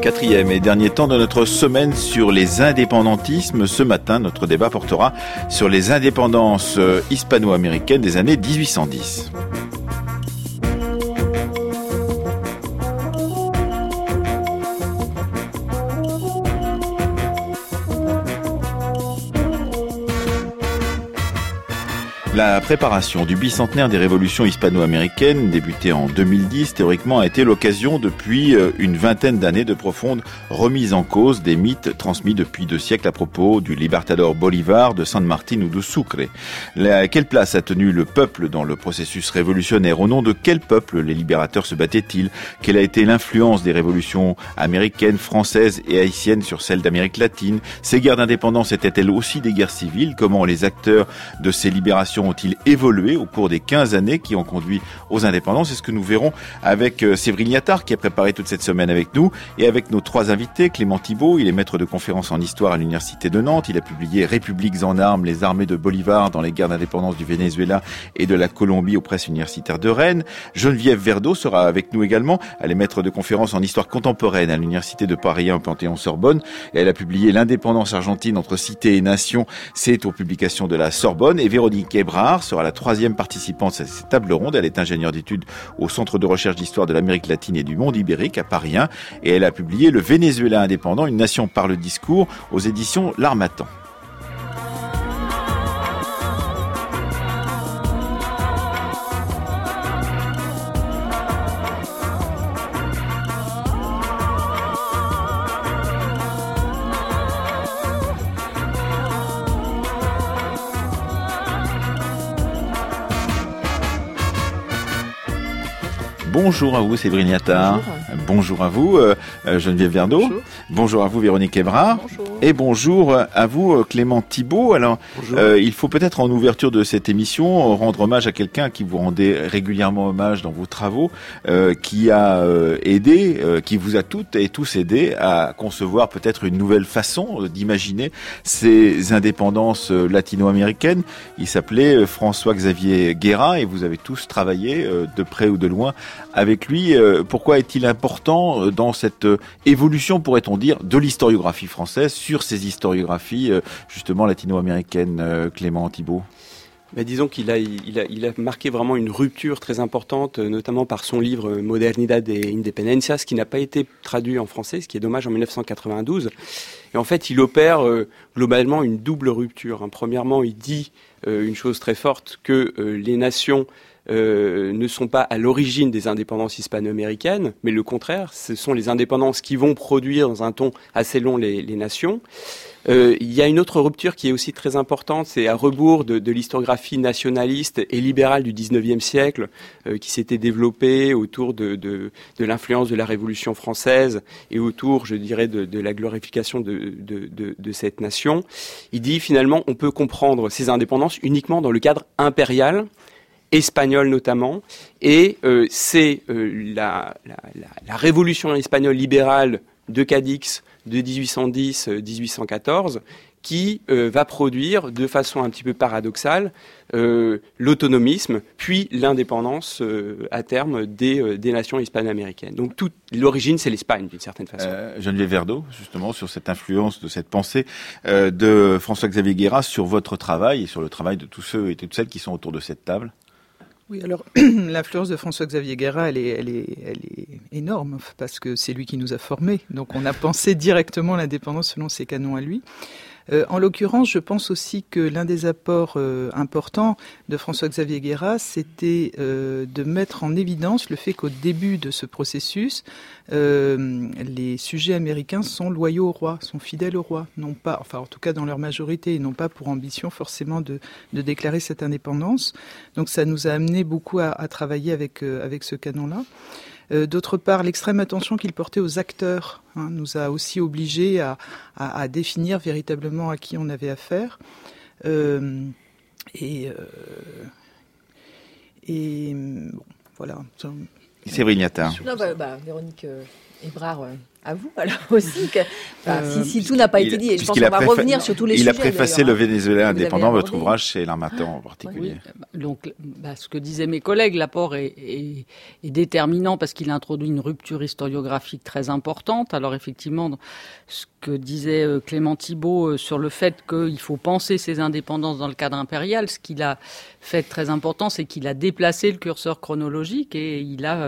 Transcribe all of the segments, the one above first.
Quatrième et dernier temps de notre semaine sur les indépendantismes. Ce matin, notre débat portera sur les indépendances hispano-américaines des années 1810. La préparation du bicentenaire des révolutions hispano-américaines, débutée en 2010, théoriquement a été l'occasion depuis une vingtaine d'années de profonde remise en cause des mythes transmis depuis 2 siècles à propos du Libertador Bolivar, de San Martín ou de Sucre. Quelle place a tenu le peuple dans le processus révolutionnaire? Au nom de quel peuple les libérateurs se battaient-ils? Quelle a été l'influence des révolutions américaines, françaises et haïtiennes sur celles d'Amérique latine? Ces guerres d'indépendance étaient-elles aussi des guerres civiles? Comment les acteurs de ces libérations ont-ils évolué au cours des 15 années qui ont conduit aux indépendances? C'est ce que nous verrons avec Séverine Liattard, qui a préparé toute cette semaine avec nous, et avec nos 3 invités. Clément Thibault, il est maître de conférences en histoire à l'Université de Nantes. Il a publié Républiques en armes, les armées de Bolivar dans les guerres d'indépendance du Venezuela et de la Colombie aux presses universitaires de Rennes. Geneviève Verdeau sera avec nous également. Elle est maître de conférences en histoire contemporaine à l'Université de Paris 1 au Panthéon-Sorbonne. Et elle a publié L'indépendance argentine entre cité et nation. C'est aux publications de la Sorbonne. Et Véronique Ebrard sera la 3e participante à cette table ronde. Elle est ingénieure d'études au Centre de recherche d'histoire de l'Amérique latine et du monde ibérique à Paris 1. Et elle a publié Le Venezuela indépendant, une nation par le discours aux éditions L'Harmattan. Bonjour à vous, Séverine Liattard. Bonjour à vous, Geneviève Verdeau. Bonjour. Bonjour à vous, Véronique Ebrard. Bonjour. Et bonjour à vous, Clément Thibault. Alors, il faut peut-être en ouverture de cette émission rendre hommage à quelqu'un qui vous rendait régulièrement hommage dans vos travaux, qui a aidé, qui vous a toutes et tous aidé à concevoir peut-être une nouvelle façon d'imaginer ces indépendances latino-américaines. Il s'appelait François-Xavier Guerra et vous avez tous travaillé de près ou de loin avec lui. Pourquoi est-il important dans cette évolution, pourrait-on dire, de l'historiographie française sur ces historiographies justement latino-américaines, Clément Thibault? Disons qu'il a marqué vraiment une rupture très importante, notamment par son livre Modernidad e Independencias, qui n'a pas été traduit en français, ce qui est dommage, en 1992. Et en fait, il opère globalement une double rupture. Premièrement, il dit une chose très forte, que les nations ne sont pas à l'origine des indépendances hispano-américaines, mais le contraire, ce sont les indépendances qui vont produire dans un ton assez long les nations. Il y a une autre rupture qui est aussi très importante, c'est à rebours de l'historiographie nationaliste et libérale du 19e siècle qui s'était développée autour de l'influence de la Révolution française et autour, je dirais, de la glorification de cette nation. Il dit finalement on peut comprendre ces indépendances uniquement dans le cadre impérial, espagnol notamment, et c'est la révolution espagnole libérale de Cadix de 1810-1814 qui va produire de façon un petit peu paradoxale l'autonomisme, puis l'indépendance à terme des nations hispano-américaines. Donc toute l'origine, c'est l'Espagne, d'une certaine façon. Geneviève Verdeau, justement, sur cette influence de cette pensée de François-Xavier Guerra sur votre travail et sur le travail de tous ceux et toutes celles qui sont autour de cette table. Oui, alors l'influence de François-Xavier Guerra, elle est énorme parce que c'est lui qui nous a formés. Donc on a pensé directement l'indépendance selon ses canons à lui. En l'occurrence, je pense aussi que l'un des apports importants de François-Xavier Guerra, c'était de mettre en évidence le fait qu'au début de ce processus, les sujets américains sont loyaux au roi, sont fidèles au roi, non pas, enfin en tout cas dans leur majorité, et non pas pour ambition forcément de déclarer cette indépendance. Donc ça nous a amené beaucoup à travailler avec ce canon-là. D'autre part, l'extrême attention qu'il portait aux acteurs nous a aussi obligés à définir véritablement à qui on avait affaire. Bon, voilà. Séverine Liattard. Non, Véronique Ebrard, à vous alors aussi, si tout n'a pas été dit, et je pense qu'on va revenir sur tous les sujets. Il a préfacé Le Venezuela indépendant, votre ouvrage chez l'Harmattan en particulier. Oui, donc, ce que disaient mes collègues, l'apport est déterminant parce qu'il introduit une rupture historiographique très importante. Alors effectivement, ce que disait Clément Thibault sur le fait qu'il faut penser ces indépendances dans le cadre impérial, ce qu'il a fait de très important, c'est qu'il a déplacé le curseur chronologique et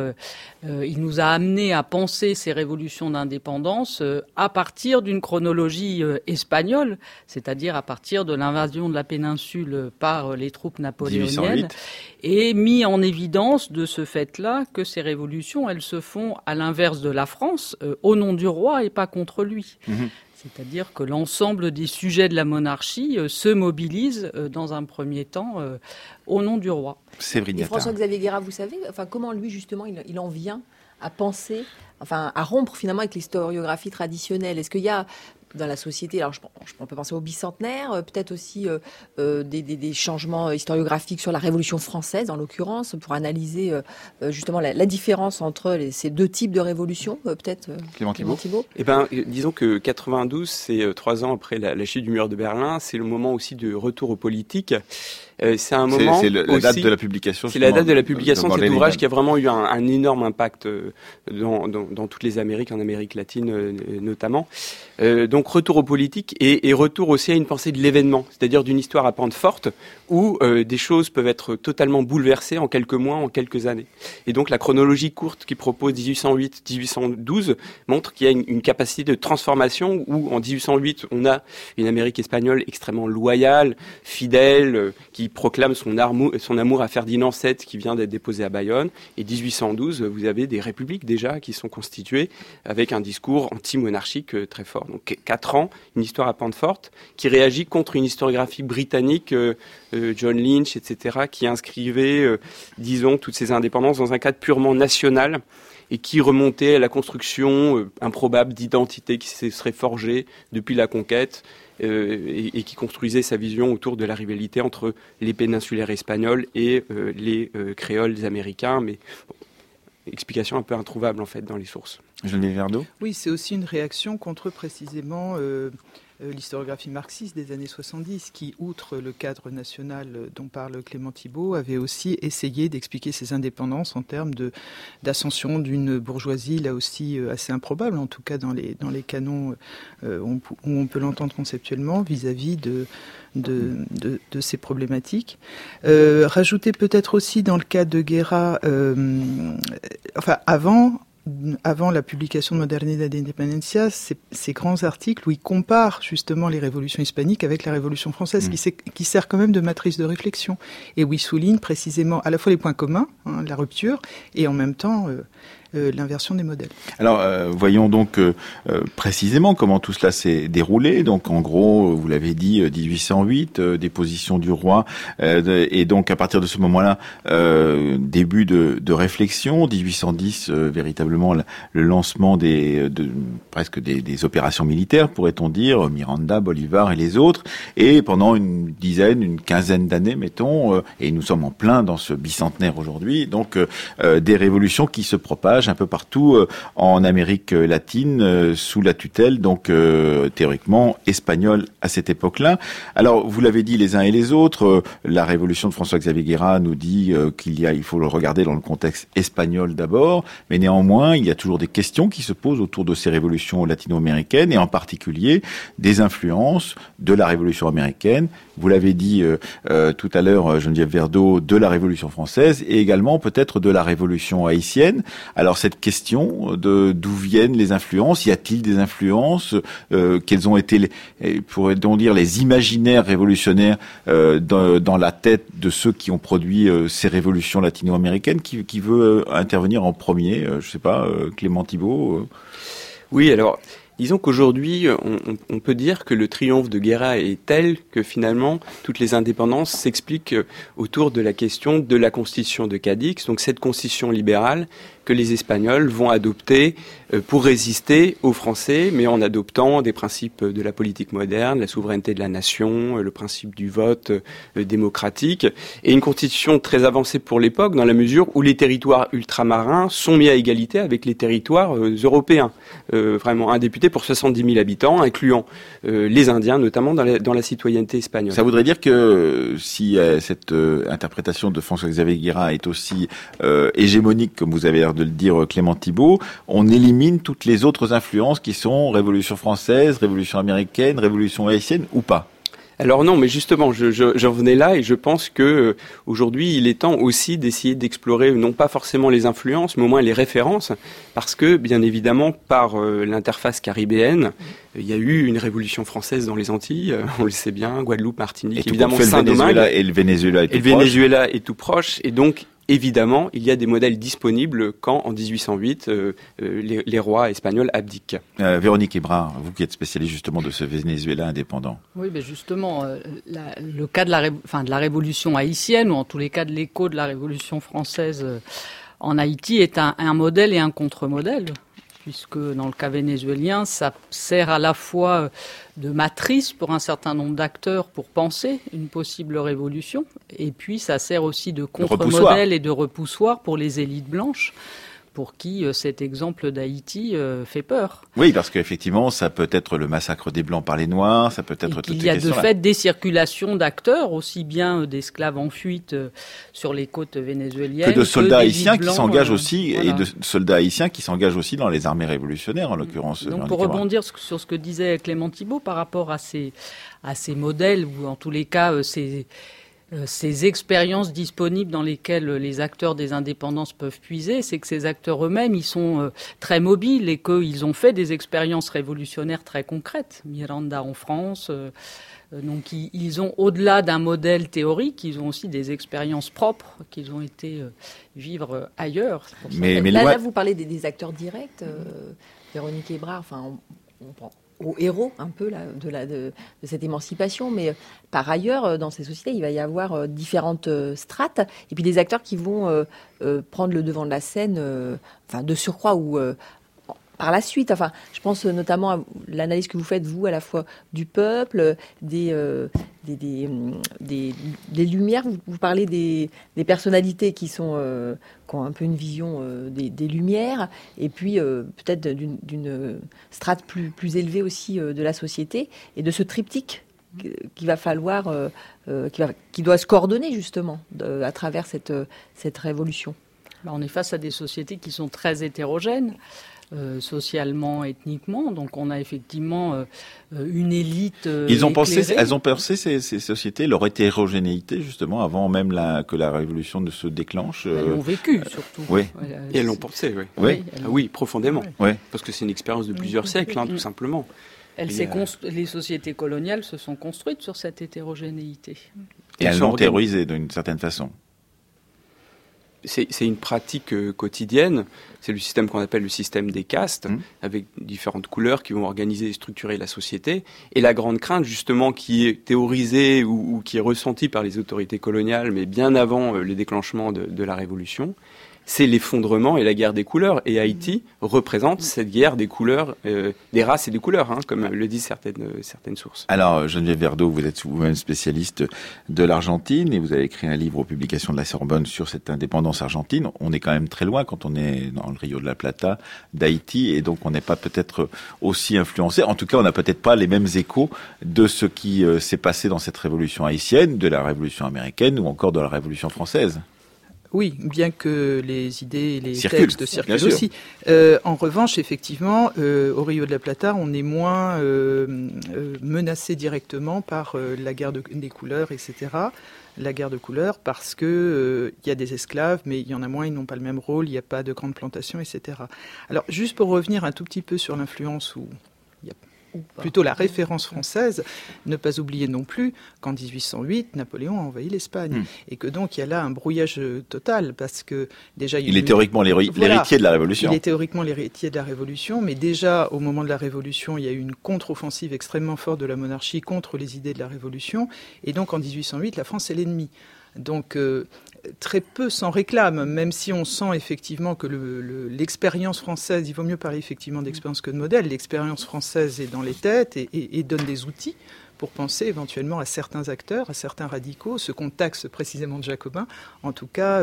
il nous a amené à penser ces révolutions d'indépendance à partir d'une chronologie espagnole, c'est-à-dire à partir de l'invasion de la péninsule par les troupes napoléoniennes, 1808. Et mis en évidence de ce fait-là que ces révolutions, elles se font à l'inverse de la France, au nom du roi et pas contre lui. Mmh. C'est-à-dire que l'ensemble des sujets de la monarchie se mobilisent dans un premier temps au nom du roi. Et François-Xavier Guérin, vous savez, comment lui justement il en vient à penser, à rompre finalement avec l'historiographie traditionnelle. Est-ce qu'il y a dans la société, alors on peut penser au bicentenaire, peut-être aussi des changements historiographiques sur la Révolution française, en l'occurrence, pour analyser justement la différence entre ces deux types de révolutions, peut-être Clément Thibault. Eh ben, disons que 92, c'est 3 ans après la chute du mur de Berlin, c'est le moment aussi de retour aux politiques. C'est un moment. C'est la date de la publication. C'est la date de la publication de cet ouvrage qui a vraiment eu un énorme impact dans toutes les Amériques, en Amérique latine notamment. Donc retour aux politiques et retour aussi à une pensée de l'événement, c'est-à-dire d'une histoire à pente forte où des choses peuvent être totalement bouleversées en quelques mois, en quelques années. Et donc la chronologie courte qui propose 1808-1812 montre qu'il y a une capacité de transformation où en 1808 on a une Amérique espagnole extrêmement loyale, fidèle, qui proclame son amour à Ferdinand VII qui vient d'être déposé à Bayonne. Et 1812, vous avez des républiques déjà qui sont constituées avec un discours anti-monarchique très fort. Donc 4 ans, une histoire à pente forte qui réagit contre une historiographie britannique, John Lynch, etc., qui inscrivait, disons, toutes ces indépendances dans un cadre purement national et qui remontait à la construction improbable d'identité qui se serait forgée depuis la conquête et qui construisait sa vision autour de la rivalité entre les péninsulaires espagnols et les créoles américains, mais explication un peu introuvable en fait dans les sources. Geneviève Verdeau ? Oui, c'est aussi une réaction contre précisément l'historiographie marxiste des années 70 qui, outre le cadre national dont parle Clément Thibault, avait aussi essayé d'expliquer ces indépendances en termes d'ascension d'une bourgeoisie là aussi assez improbable, en tout cas dans les canons où on peut l'entendre conceptuellement vis-à-vis de ces problématiques. Rajouter peut-être aussi dans le cas de Guerra, avant la publication de Modernidad e Independencia, ces grands articles où il compare justement les révolutions hispaniques avec la Révolution française, qui sert quand même de matrice de réflexion, et où il souligne précisément à la fois les points communs, la rupture, et en même temps l'inversion des modèles. Alors, voyons donc précisément comment tout cela s'est déroulé. Donc, en gros, vous l'avez dit, 1808, déposition du roi, et donc à partir de ce moment-là, début de réflexion. 1810, véritablement le lancement presque des opérations militaires, pourrait-on dire, Miranda, Bolivar et les autres. Et pendant une quinzaine d'années, mettons, et nous sommes en plein dans ce bicentenaire aujourd'hui, donc des révolutions qui se propagent un peu partout en Amérique latine sous la tutelle, donc théoriquement espagnole à cette époque-là. Alors, vous l'avez dit les uns et les autres, la révolution de François-Xavier Guérin nous dit il faut le regarder dans le contexte espagnol d'abord, mais néanmoins, il y a toujours des questions qui se posent autour de ces révolutions latino-américaines et en particulier des influences de la révolution américaine. Vous l'avez dit tout à l'heure, Geneviève Verdeau, de la Révolution française et également peut-être de la Révolution haïtienne. Alors cette question d'où viennent les influences, y a-t-il des influences, quels ont été, pourrait-on dire, les imaginaires révolutionnaires dans la tête de ceux qui ont produit ces révolutions latino-américaines, qui veut intervenir en premier, je sais pas, Clément Thibault Oui, alors... Disons qu'aujourd'hui, on peut dire que le triomphe de Guerra est tel que finalement, toutes les indépendances s'expliquent autour de la question de la constitution de Cadix, donc cette constitution libérale que les Espagnols vont adopter pour résister aux Français, mais en adoptant des principes de la politique moderne, la souveraineté de la nation, le principe du vote démocratique, et une constitution très avancée pour l'époque, dans la mesure où les territoires ultramarins sont mis à égalité avec les territoires européens. Vraiment un député pour 70 000 habitants, incluant les Indiens, notamment dans la citoyenneté espagnole. Ça voudrait dire que si cette interprétation de François-Xavier Guérin est aussi hégémonique, comme vous avez l'air de le dire, Clément Thibault, on élimine toutes les autres influences qui sont Révolution française, Révolution américaine, Révolution haïtienne ou pas? Alors non, mais justement, j'en venais là et je pense que aujourd'hui, il est temps aussi d'essayer d'explorer non pas forcément les influences, mais au moins les références, parce que bien évidemment, par l'interface caribéenne, il y a eu une révolution française dans les Antilles, on le sait bien, Guadeloupe, Martinique, évidemment Saint-Domingue. Et le Venezuela est tout proche, et donc évidemment, il y a des modèles disponibles quand, en 1808, les rois espagnols abdiquent. Véronique Hébrard, vous qui êtes spécialiste justement de ce Venezuela indépendant. Oui, mais justement, le cas de la révolution haïtienne, ou en tous les cas de l'écho de la révolution française en Haïti, est un modèle et un contre-modèle. Puisque dans le cas vénézuélien, ça sert à la fois de matrice pour un certain nombre d'acteurs pour penser une possible révolution, et puis ça sert aussi de contre-modèle et de repoussoir pour les élites blanches, pour qui cet exemple d'Haïti fait peur. Oui, parce qu'effectivement, ça peut être le massacre des Blancs par les Noirs, ça peut être toutes ces questions-là. Il y a de fait des circulations d'acteurs, aussi bien d'esclaves en fuite sur les côtes vénézuéliennes que de soldats haïtiens qui s'engagent aussi, voilà. Et de soldats haïtiens qui s'engagent aussi dans les armées révolutionnaires, en l'occurrence. Donc pour rebondir sur ce que disait Clément Thibault par rapport à ces modèles, ou en tous les cas ces expériences disponibles dans lesquelles les acteurs des indépendances peuvent puiser, c'est que ces acteurs eux-mêmes, ils sont très mobiles et qu'ils ont fait des expériences révolutionnaires très concrètes. Miranda en France, donc ils ont, au-delà d'un modèle théorique, ils ont aussi des expériences propres qu'ils ont été vivre ailleurs. Mais là, vous parlez des acteurs directs, Véronique Hébrard, enfin, on prend aux héros un peu là, de cette émancipation, mais par ailleurs, dans ces sociétés, il va y avoir différentes strates, et puis des acteurs qui vont prendre le devant de la scène, de surcroît ou par la suite. Enfin, je pense notamment à l'analyse que vous faites, vous, à la fois du peuple, des lumières. Vous parlez des personnalités qui ont un peu une vision des lumières, et puis peut-être d'une strate plus élevée aussi de la société, et de ce triptyque qu'il va falloir, qui doit se coordonner justement à travers cette révolution. On est face à des sociétés qui sont très hétérogènes. Socialement, ethniquement, donc on a effectivement une élite. Elles ont pensé ces sociétés, leur hétérogénéité justement avant même que la révolution ne se déclenche. Elles l'ont vécu surtout. Oui. Et elles l'ont pensé, oui. Oui, oui, profondément. Oui. Parce que c'est une expérience de plusieurs siècles, tout simplement. Les sociétés coloniales se sont construites sur cette hétérogénéité. Et elles l'ont théorisée d'une certaine façon. C'est une pratique quotidienne. C'est le système qu'on appelle le système des castes, avec différentes couleurs qui vont organiser et structurer la société. Et la grande crainte, justement, qui est théorisée ou qui est ressentie par les autorités coloniales, mais bien avant le déclenchement de la Révolution, c'est l'effondrement et la guerre des couleurs. Et Haïti représente cette guerre des couleurs, des races et des couleurs, comme le disent certaines sources. Alors, Geneviève Verdeau, vous êtes vous-même spécialiste de l'Argentine et vous avez écrit un livre aux publications de la Sorbonne sur cette indépendance argentine. On est quand même très loin quand on est dans le Rio de la Plata d'Haïti, et donc on n'est pas peut-être aussi influencé. En tout cas, on n'a peut-être pas les mêmes échos de ce qui s'est passé dans cette révolution haïtienne, de la révolution américaine ou encore de la révolution française. Oui, bien que les idées et les textes circulent aussi. En revanche, effectivement, au Rio de la Plata, on est moins menacé directement par la guerre des couleurs, etc. La guerre de couleurs, parce que y a des esclaves, mais il y en a moins, ils n'ont pas le même rôle, il n'y a pas de grandes plantations, etc. Alors, juste pour revenir un tout petit peu sur l'influence où il y a plutôt la référence française, ne pas oublier non plus qu'en 1808, Napoléon a envahi l'Espagne. Et que donc, il y a là un brouillage total, parce que déjà... Il est théoriquement l'héritier de la Révolution. Il est théoriquement l'héritier de la Révolution, mais déjà, au moment de la Révolution, il y a eu une contre-offensive extrêmement forte de la monarchie contre les idées de la Révolution. Et donc, en 1808, la France est l'ennemi. Donc très peu s'en réclament, même si on sent effectivement que l'expérience française, il vaut mieux parler effectivement d'expérience que de modèle, l'expérience française est dans les têtes et donne des outils pour penser éventuellement à certains acteurs, à certains radicaux, ce qu'on taxe précisément de jacobins. En tout cas,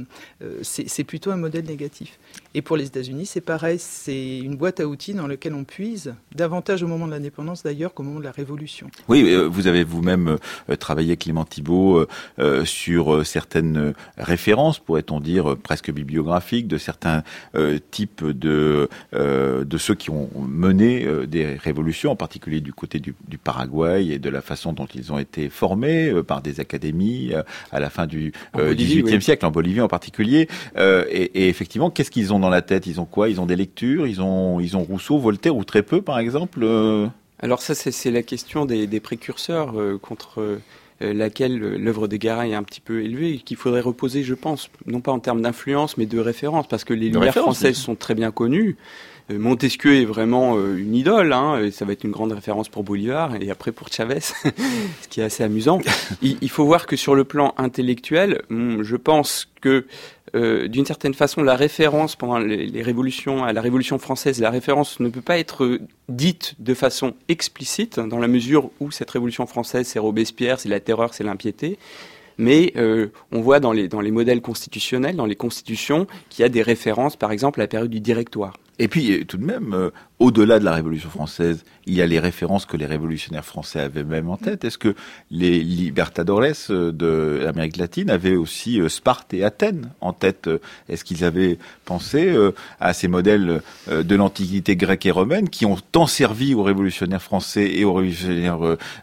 c'est plutôt un modèle négatif. Et pour les États-Unis, c'est pareil, c'est une boîte à outils dans laquelle on puise, davantage au moment de l'indépendance d'ailleurs qu'au moment de la Révolution. Oui, vous avez vous-même travaillé, Clément Thibault, sur certaines références, pourrait-on dire, presque bibliographiques, de certains types de ceux qui ont mené des révolutions, en particulier du côté du Paraguay, et de la façon dont ils ont été formés par des académies à la fin du XVIIIe siècle, en Bolivie en particulier. Et effectivement, qu'est-ce qu'ils ont dans la tête? Ils ont quoi? Ils ont des lectures? Ils ont Rousseau, Voltaire ou très peu, par exemple Alors ça, c'est la question des précurseurs contre laquelle l'œuvre de Guérin est un petit peu élevée, et qu'il faudrait reposer, je pense, non pas en termes d'influence, mais de référence, parce que les Lumières françaises sont très bien connues. Montesquieu est vraiment une idole, et ça va être une grande référence pour Bolivar et après pour Chavez, ce qui est assez amusant. Il faut voir que sur le plan intellectuel, je pense que d'une certaine façon, la référence pendant les révolutions, à la Révolution française, la référence ne peut pas être dite de façon explicite, dans la mesure où cette Révolution française, c'est Robespierre, c'est la terreur, c'est l'impiété. Mais on voit dans les modèles constitutionnels, dans les constitutions, qu'il y a des références, par exemple, à la période du Directoire. Et puis, tout de même, au-delà de la Révolution française, il y a les références que les révolutionnaires français avaient même en tête. Est-ce que les libertadores de l'Amérique latine avaient aussi Sparte et Athènes en tête? Est-ce qu'ils avaient pensé à ces modèles de l'Antiquité grecque et romaine qui ont tant servi aux révolutionnaires français et aux révolutionnaires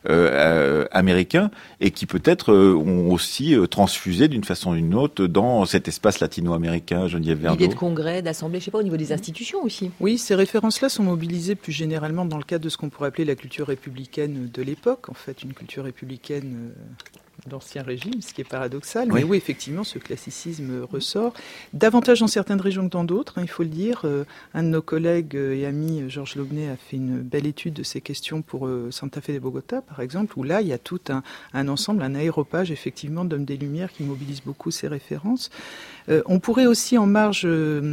américains et qui peut-être ont aussi transfusé d'une façon ou d'une autre dans cet espace latino-américain, Geneviève Verdeau? L'idée de congrès, d'assemblée, je sais pas, au niveau des institutions aussi. Oui, ces références-là sont mobilisées plus généralement dans le cadre de ce qu'on pourrait appeler la culture républicaine de l'époque, en fait, une culture républicaine d'Ancien Régime, ce qui est paradoxal. Oui. Mais oui, effectivement, ce classicisme ressort, davantage dans certaines régions que dans d'autres, il faut le dire. Un de nos collègues et amis, Georges Lobnet, a fait une belle étude de ces questions pour Santa Fe de Bogota, par exemple, où là, il y a tout un ensemble, un aéropage, effectivement, d'hommes des Lumières qui mobilise beaucoup ces références. On pourrait aussi, en marge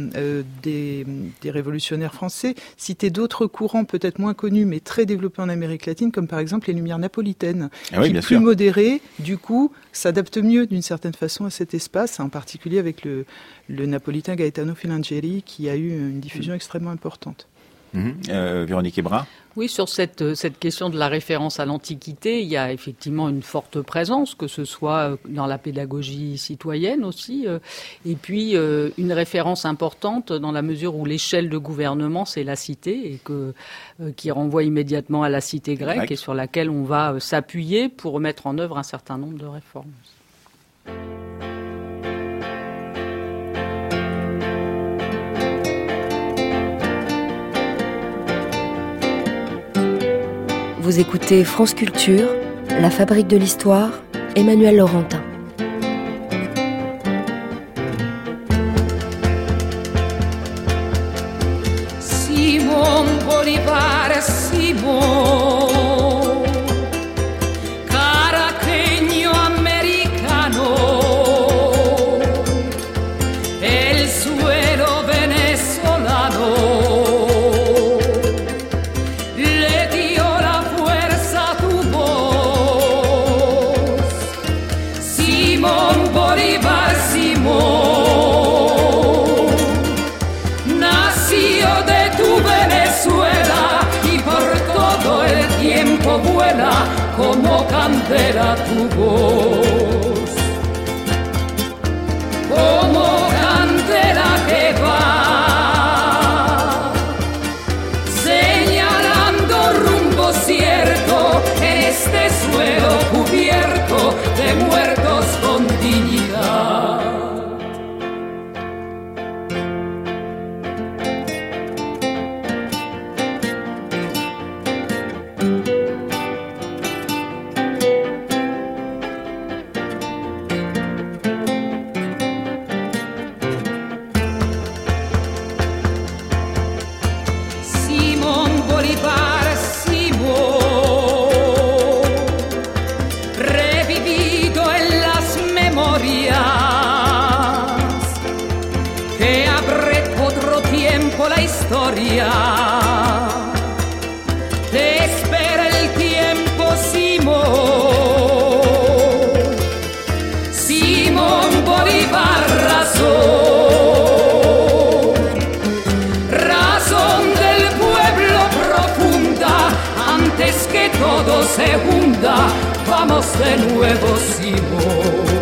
des révolutionnaires français, citer d'autres courants peut-être moins connus, mais très développés en Amérique latine, comme par exemple les Lumières napolitaines, qui, plus modérées, du coup, s'adaptent mieux d'une certaine façon à cet espace, en particulier avec le napolitain Gaetano Filangieri, qui a eu une diffusion extrêmement importante. Véronique Hébrard. Oui, sur cette question de la référence à l'Antiquité, il y a effectivement une forte présence, que ce soit dans la pédagogie citoyenne aussi, et puis une référence importante dans la mesure où l'échelle de gouvernement, c'est la cité, et qui renvoie immédiatement à la cité grecque, et sur laquelle on va s'appuyer pour mettre en œuvre un certain nombre de réformes. Vous écoutez France Culture, La Fabrique de l'Histoire, Emmanuel Laurentin. Simón Bolívar, Simón, caraqueño americano, el suelo venezolano. Vuela como candela tu voz, como candela que va señalando rumbo cierto en este suelo cubierto de muertos con dignidad. se hunda, vamos de nuevo, Simón.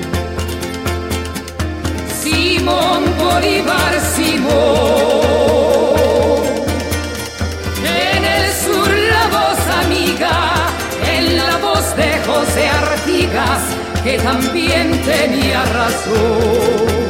Simón Bolívar, Simón. En el sur la voz amiga, en la voz de José Artigas, que también tenía razón.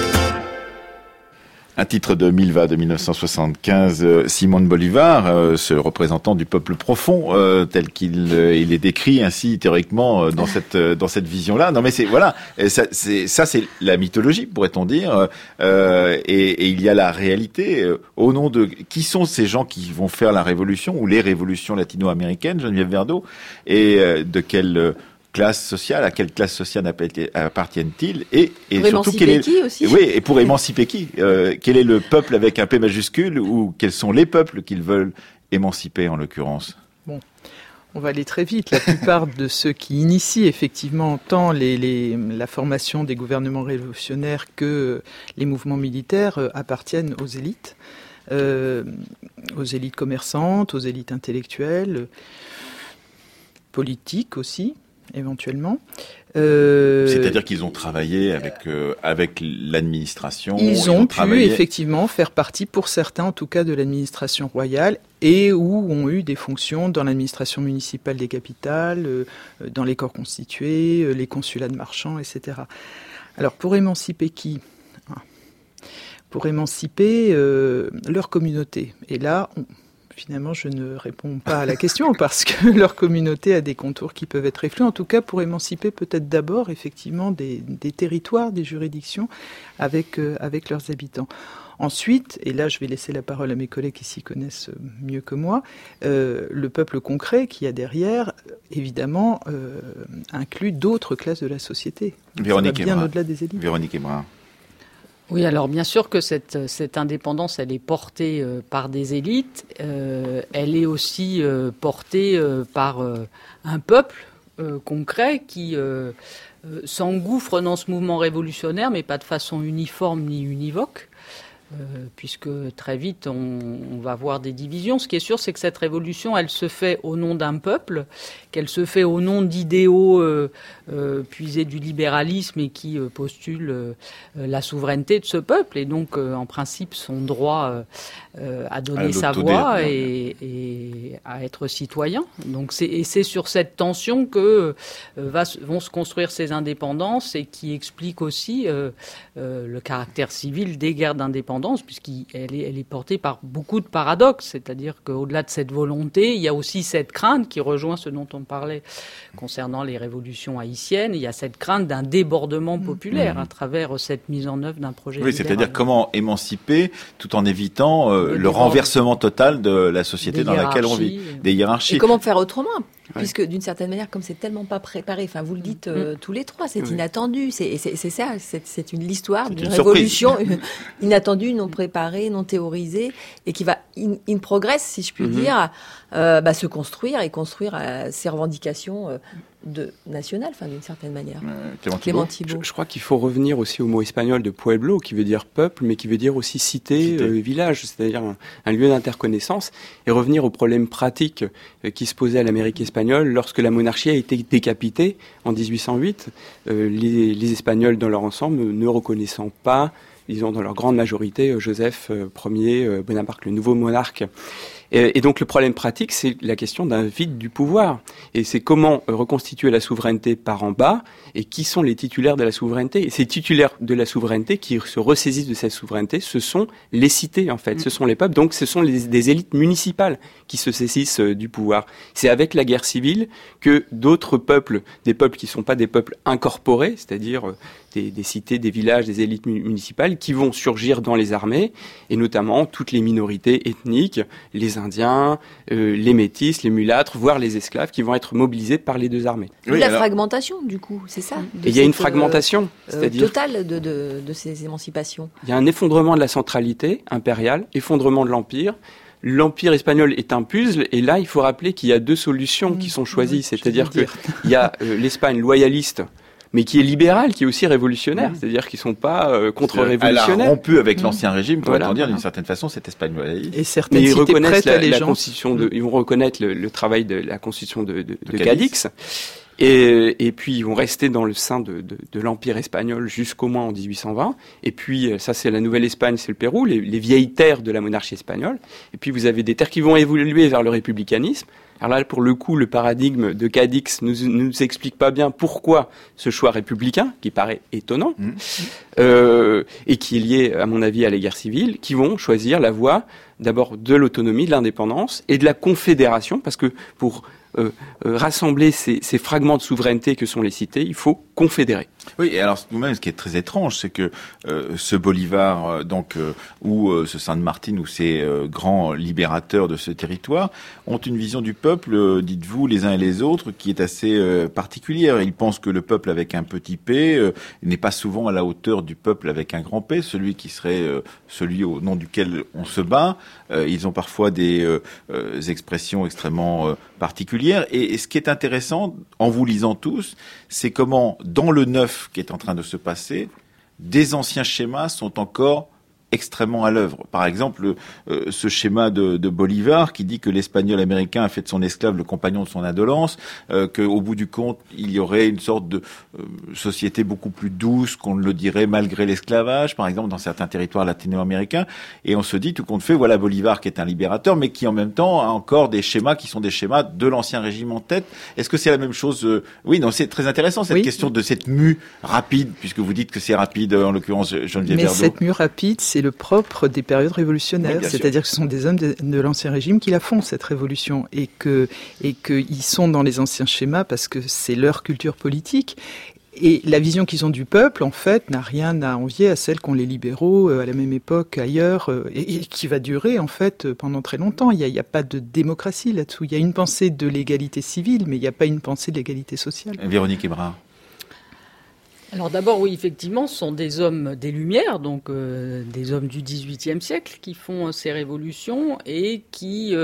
Un titre de Milva de 1975, Simón Bolívar, ce représentant du peuple profond, tel qu'il il est décrit ainsi théoriquement dans cette vision-là. Non mais c'est voilà, ça c'est la mythologie, pourrait-on dire, et il y a la réalité. Au nom de qui sont ces gens qui vont faire la révolution ou les révolutions latino-américaines, Geneviève Verdeau, et de quelle classe sociale, à quelle classe sociale appartiennent-ils et surtout quel est qui aussi. Oui, et pour émanciper qui quel est le peuple avec un P majuscule ou quels sont les peuples qu'ils veulent émanciper en l'occurrence? Bon, on va aller très vite. La plupart de ceux qui initient effectivement tant la formation des gouvernements révolutionnaires que les mouvements militaires appartiennent aux élites commerçantes, aux élites intellectuelles, politiques aussi. Éventuellement. C'est-à-dire qu'ils ont travaillé avec l'administration. Ils ont pu effectivement faire partie, pour certains en tout cas, de l'administration royale et où ont eu des fonctions dans l'administration municipale des capitales, dans les corps constitués, les consulats de marchands, etc. Alors pour émanciper qui ? Pour émanciper leur communauté. Et là, finalement, je ne réponds pas à la question parce que leur communauté a des contours qui peuvent être effluents. En tout cas, pour émanciper peut-être d'abord, effectivement, des territoires, des juridictions avec leurs habitants. Ensuite, et là je vais laisser la parole à mes collègues qui s'y connaissent mieux que moi, le peuple concret qu'il y a derrière, évidemment, inclut d'autres classes de la société. Véronique bien au-delà des élites. Véronique Embrun. Oui, alors bien sûr que cette indépendance, elle est portée par des élites. Elle est aussi portée par un peuple concret qui s'engouffre dans ce mouvement révolutionnaire, mais pas de façon uniforme ni univoque. Puisque très vite on va voir des divisions. Ce qui est sûr, c'est que cette révolution, elle se fait au nom d'un peuple, qu'elle se fait au nom d'idéaux puisés du libéralisme et qui postulent la souveraineté de ce peuple et donc en principe son droit à donner sa voix et à être citoyen. Donc c'est sur cette tension que vont se construire ces indépendances et qui explique aussi le caractère civil des guerres d'indépendance, puisqu'elle est portée par beaucoup de paradoxes, c'est-à-dire qu'au-delà de cette volonté, il y a aussi cette crainte qui rejoint ce dont on parlait concernant les révolutions haïtiennes, il y a cette crainte d'un débordement populaire à travers cette mise en œuvre d'un projet libéral. C'est-à-dire comment émanciper tout en évitant le renversement total de la société dans laquelle on vit, des hiérarchies. Et comment faire autrement ? Puisque d'une certaine manière, comme c'est tellement pas préparé, enfin vous le dites tous les trois, c'est inattendu, c'est ça, c'est l'histoire d'une révolution inattendue, non préparée, non théorisée, et qui va in progress, si je puis dire, se construire et construire ses revendications nationales, enfin d'une certaine manière. Clément Thibault. Je crois qu'il faut revenir aussi au mot espagnol de pueblo, qui veut dire peuple, mais qui veut dire aussi cité. Village, c'est-à-dire un lieu d'interconnaissance, et revenir aux problèmes pratiques qui se posaient à l'Amérique espagnole lorsque la monarchie a été décapitée en 1808. Les Espagnols, dans leur ensemble, ne reconnaissant pas, disons dans leur grande majorité, Joseph Ier Bonaparte, le nouveau monarque. Et donc le problème pratique, c'est la question d'un vide du pouvoir. Et c'est comment reconstituer la souveraineté par en bas, et qui sont les titulaires de la souveraineté. Et ces titulaires de la souveraineté qui se ressaisissent de cette souveraineté, ce sont les cités en fait, ce sont les peuples, donc ce sont des élites municipales qui se saisissent du pouvoir. C'est avec la guerre civile que d'autres peuples, des peuples qui ne sont pas des peuples incorporés, c'est-à-dire des cités, des villages, des élites municipales, qui vont surgir dans les armées, et notamment toutes les minorités ethniques, les Indiens, les métis, les mulâtres, voire les esclaves, qui vont être mobilisés par les deux armées. La fragmentation, du coup, c'est ça. Et il y a une fragmentation, c'est-à-dire totale de ces émancipations. Il y a un effondrement de la centralité impériale, effondrement de l'empire. L'empire espagnol est un puzzle, et là, il faut rappeler qu'il y a deux solutions qui sont choisies, c'est-à-dire qu'il y a l'Espagne loyaliste, mais qui est libéral, qui est aussi révolutionnaire. C'est-à-dire qu'ils sont pas contre-révolutionnaires. Elle a rompu avec l'ancien régime, pourrait-on dire, d'une Voilà. certaine façon, cet espagnol. Et certaines Mais ils cités reconnaissent prêtent allégeance. constitution ils vont reconnaître le travail de la constitution de Cadix. Et puis ils vont rester dans le sein de l'Empire espagnol jusqu'au moins en 1820. Et puis ça c'est la Nouvelle-Espagne, c'est le Pérou, les vieilles terres de la monarchie espagnole. Et puis vous avez des terres qui vont évoluer vers le républicanisme. Alors là, pour le coup, le paradigme de Cadix nous explique pas bien pourquoi ce choix républicain, qui paraît étonnant, et qui est lié, à mon avis, à la guerre civile, qui vont choisir la voie d'abord de l'autonomie, de l'indépendance et de la confédération, parce que pour rassembler ces fragments de souveraineté que sont les cités, il faut confédérer. Oui, et alors nous-mêmes, ce qui est très étrange, c'est que ce Bolivar, ou ce San Martín, ou ces grands libérateurs de ce territoire, ont une vision du peuple, dites-vous, les uns et les autres, qui est assez particulière. Ils pensent que le peuple avec un petit P n'est pas souvent à la hauteur du peuple avec un grand P, celui qui serait celui au nom duquel on se bat. Ils ont parfois des expressions extrêmement particulières. Et ce qui est intéressant, en vous lisant tous, c'est comment, dans le neuf qui est en train de se passer, des anciens schémas sont encore extrêmement à l'œuvre. Par exemple, ce schéma de Bolivar qui dit que l'espagnol américain a fait de son esclave le compagnon de son indolence, qu'au bout du compte, il y aurait une sorte de société beaucoup plus douce qu'on ne le dirait malgré l'esclavage, par exemple dans certains territoires latino-américains. Et on se dit, tout compte fait, voilà Bolivar qui est un libérateur, mais qui en même temps a encore des schémas qui sont des schémas de l'ancien régime en tête. Est-ce que c'est la même chose Oui, non, c'est très intéressant cette question de cette mue rapide, puisque vous dites que c'est rapide, en l'occurrence Geneviève Verdeau. Mais cette mue rapide, c'est le propre des périodes révolutionnaires, oui, c'est-à-dire que ce sont des hommes de l'ancien régime qui la font, cette révolution, et qu'ils sont dans les anciens schémas parce que c'est leur culture politique. Et la vision qu'ils ont du peuple, en fait, n'a rien à envier à celle qu'ont les libéraux à la même époque ailleurs, et qui va durer, en fait, pendant très longtemps. Il n'y a pas de démocratie là-dessous. Il y a une pensée de l'égalité civile, mais il n'y a pas une pensée de l'égalité sociale. Véronique Hébrard. Alors d'abord, oui, effectivement, ce sont des hommes des Lumières, donc des hommes du XVIIIe siècle qui font ces révolutions et qui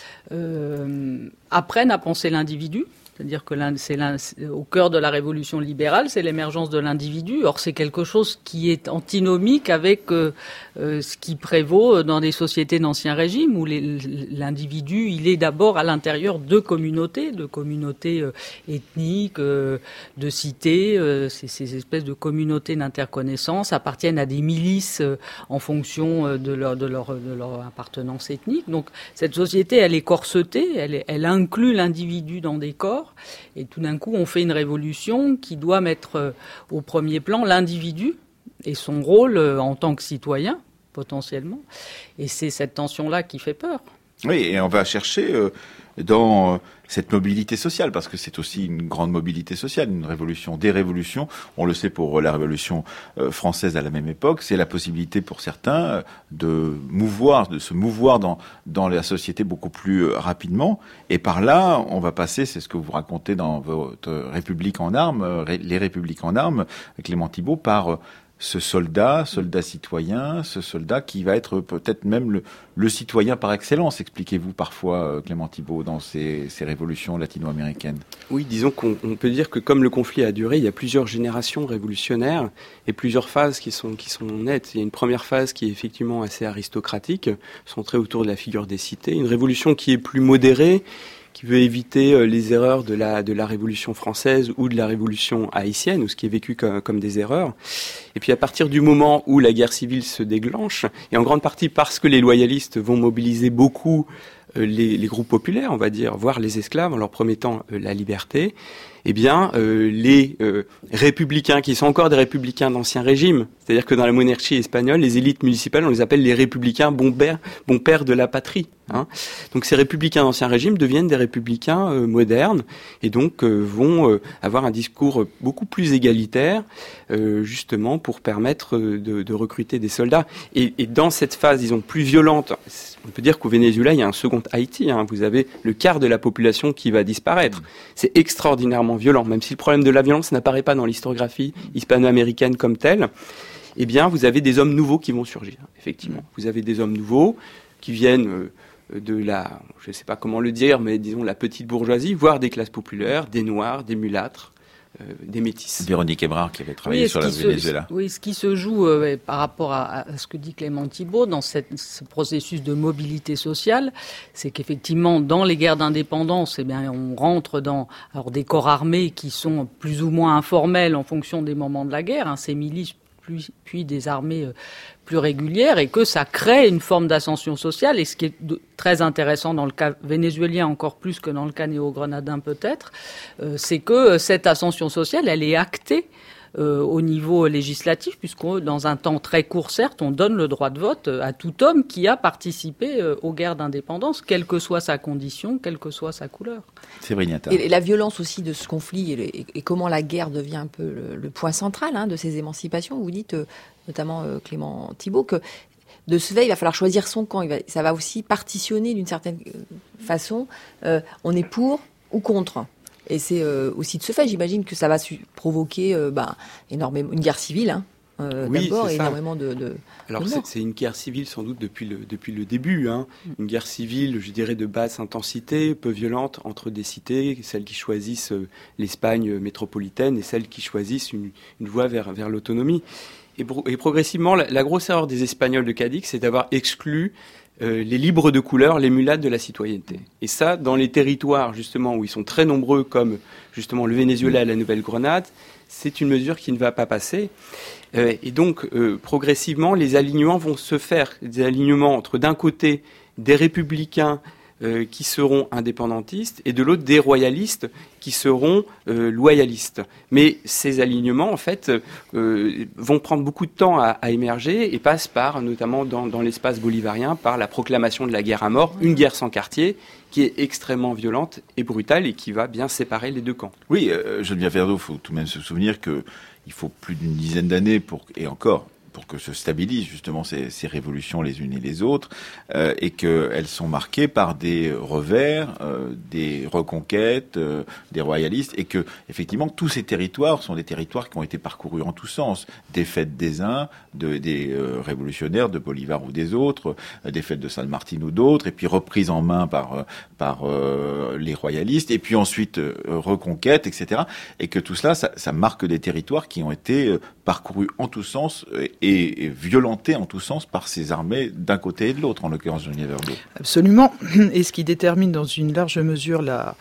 apprennent à penser l'individu. C'est-à-dire que au cœur de la révolution libérale, c'est l'émergence de l'individu. Or, c'est quelque chose qui est antinomique avec ce qui prévaut dans des sociétés d'ancien régime, où l'individu, il est d'abord à l'intérieur de communautés ethniques, de cités. Ces espèces de communautés d'interconnaissance appartiennent à des milices en fonction de leur appartenance ethnique. Donc, cette société, elle est corsetée, elle inclut l'individu dans des corps. Et tout d'un coup, on fait une révolution qui doit mettre au premier plan l'individu et son rôle en tant que citoyen, potentiellement. Et c'est cette tension-là qui fait peur. Oui, et on va chercher dans cette mobilité sociale, parce que c'est aussi une grande mobilité sociale, une révolution, des révolutions. On le sait pour la révolution française à la même époque, c'est la possibilité pour certains de se mouvoir dans la société beaucoup plus rapidement. Et par là, on va passer, c'est ce que vous racontez dans votre République en armes, les Républiques en armes, Clément Thibault, par ce soldat citoyen, ce soldat qui va être peut-être même le citoyen par excellence. Expliquez-vous parfois, Clément Thibault, dans ces révolutions latino-américaines. Oui, disons qu'on peut dire que comme le conflit a duré, il y a plusieurs générations révolutionnaires et plusieurs phases qui sont nettes. Il y a une première phase qui est effectivement assez aristocratique, centrée autour de la figure des cités. Une révolution qui est plus modérée, qui veut éviter les erreurs de la Révolution française ou de la Révolution haïtienne, ou ce qui est vécu comme des erreurs. Et puis à partir du moment où la guerre civile se déclenche, et en grande partie parce que les loyalistes vont mobiliser beaucoup les groupes populaires, on va dire, voire les esclaves, en leur promettant la liberté, eh bien, les républicains, qui sont encore des républicains d'ancien régime, c'est-à-dire que dans la monarchie espagnole, les élites municipales, on les appelle les républicains bon père de la patrie. Hein. Donc ces républicains d'ancien régime deviennent des républicains modernes, et donc vont avoir un discours beaucoup plus égalitaire, justement pour permettre de recruter des soldats. Et dans cette phase, disons, plus violente, on peut dire qu'au Venezuela, il y a un second Haïti. Hein. Vous avez le quart de la population qui va disparaître. C'est extraordinairement violent, même si le problème de la violence n'apparaît pas dans l'historiographie hispano-américaine comme telle. Eh bien, vous avez des hommes nouveaux qui vont surgir, effectivement. Vous avez des hommes nouveaux qui viennent de la, je ne sais pas comment le dire, mais disons la petite bourgeoisie, voire des classes populaires, des noirs, des mulâtres, des métis. Véronique Hébrard qui avait travaillé sur le Venezuela. Ce qui se joue par rapport à ce que dit Clément Thibault dans ce processus de mobilité sociale, c'est qu'effectivement, dans les guerres d'indépendance, on rentre dans des corps armés qui sont plus ou moins informels en fonction des moments de la guerre, ces milices, puis des armées plus régulières, et que ça crée une forme d'ascension sociale. Et ce qui est très intéressant dans le cas vénézuélien, encore plus que dans le cas néo-grenadin peut-être, c'est que cette ascension sociale, elle est actée au niveau législatif, puisque dans un temps très court, certes, on donne le droit de vote à tout homme qui a participé aux guerres d'indépendance, quelle que soit sa condition, quelle que soit sa couleur. Séverine Attard. Et la violence aussi de ce conflit et comment la guerre devient un peu le point central de ces émancipations. Vous dites, notamment Clément Thibault, que de ce fait, il va falloir choisir son camp. Ça va aussi partitionner d'une certaine façon. On est pour ou contre. Et c'est aussi de ce fait, j'imagine que ça va provoquer énormément une guerre civile. Oui, d'abord, c'est et ça. énormément de Alors c'est une guerre civile sans doute depuis le début. Une guerre civile, je dirais, de basse intensité, peu violente, entre des cités, celles qui choisissent l'Espagne métropolitaine et celles qui choisissent une voie vers l'autonomie. Et progressivement, la grosse erreur des Espagnols de Cadix, c'est d'avoir exclu les libres de couleur, les mulattes de la citoyenneté. Et ça, dans les territoires justement où ils sont très nombreux, comme justement le Venezuela et la Nouvelle-Grenade, c'est une mesure qui ne va pas passer. Et donc, progressivement, les alignements vont se faire. Des alignements entre, d'un côté, des républicains qui seront indépendantistes et de l'autre, des royalistes qui seront loyalistes. Mais ces alignements, en fait, vont prendre beaucoup de temps à émerger et passent par, notamment dans l'espace bolivarien, par la proclamation de la guerre à mort, une guerre sans quartier, qui est extrêmement violente et brutale et qui va bien séparer les deux camps. Oui, Geneviève Verdeau, il faut tout de même se souvenir qu'il faut plus d'une dizaine d'années pour que se stabilisent justement ces révolutions les unes et les autres, et qu'elles sont marquées par des revers, des reconquêtes, des royalistes, et que effectivement tous ces territoires sont des territoires qui ont été parcourus en tous sens, défaites des uns, des révolutionnaires, de Bolivar ou des autres, défaites de San Martin ou d'autres, et puis reprises en main par les royalistes, et puis ensuite reconquête, etc. Et que tout cela, ça marque des territoires qui ont été parcourus en tous sens et violentés en tous sens par ces armées d'un côté et de l'autre, en l'occurrence Geneviève Verdeau. Absolument. Et ce qui détermine dans une large mesure